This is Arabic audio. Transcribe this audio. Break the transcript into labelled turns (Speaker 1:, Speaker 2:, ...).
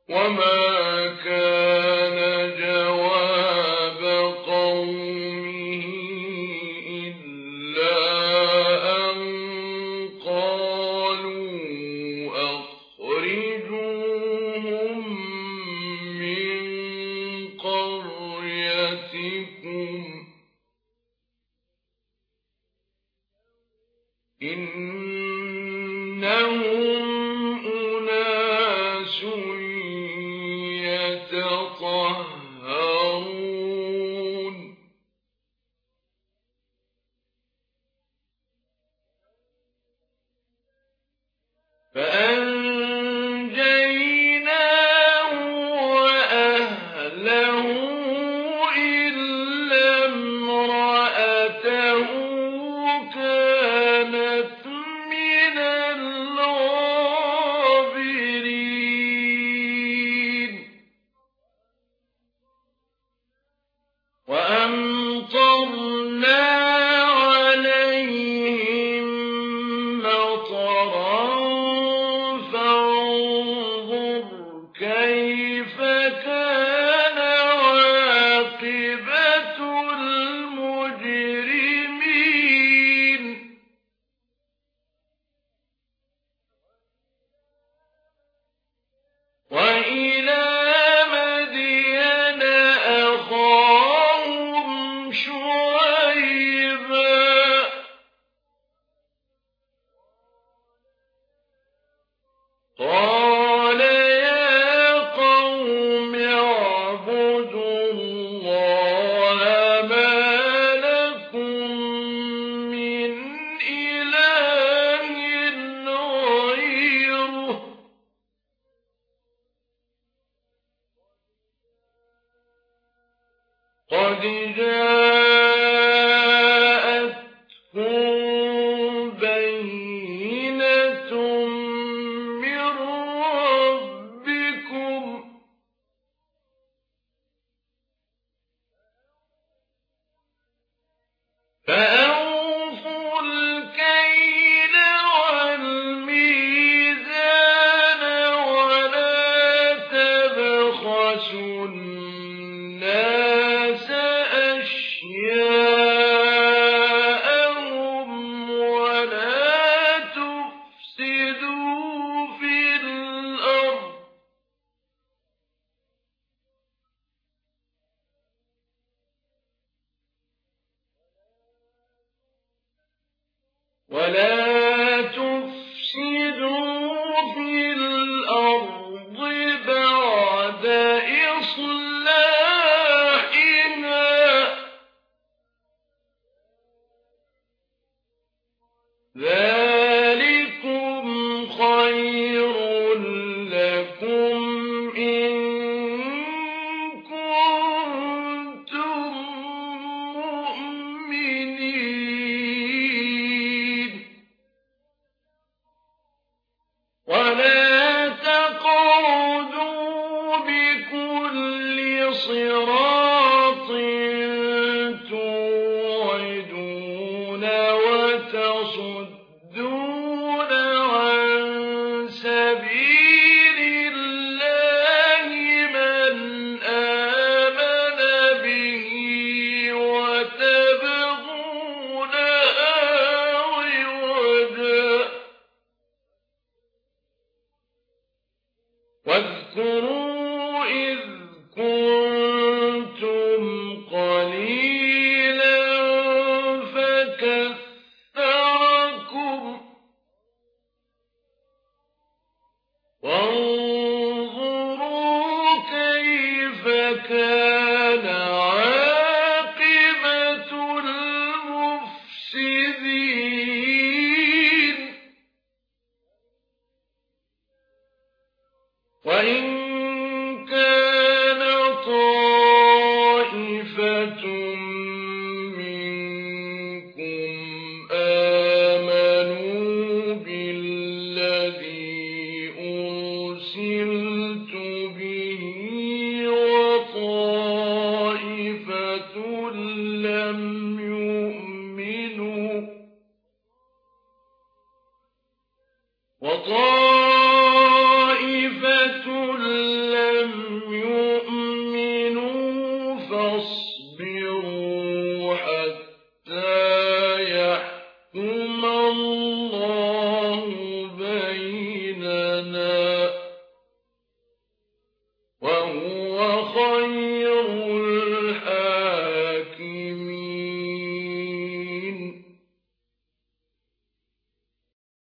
Speaker 1: وما كان جواب قومه إلا أن قالوا أخرجوهم من قريتكم إنهم أناس يتطهرون فأنجيناه وأهله إلا امرأته كانت من الغابرين وأمطرنا عليهم مطرا فانظر كيف كان عاقبة المجرمين وإلى مدين أخاهم شعيبا قال يا قوم اعبدوا الله ما لكم من إله غيره قد جاءتكم بينة من ربكم فأوفوا الكيل والميزان ولا تبخسوا الناس أشياءهم ولا تفسدوا في الأرض بعد إصلاحها ذلكم خير لكم إن كنتم مؤمنين ولا تقعدوا بكل صراط توعدون وتصدون عن سبيل الله من آمن به وتبغونها عوجا واذكروا إذ كنتم قليلا فكثركم وانظروا كيف كان عاقبة المفسدين وإن كان طائفة منكم آمنوا بالذي أرسلت به وطائفة لم يؤمنوا وطائفة فاصبروا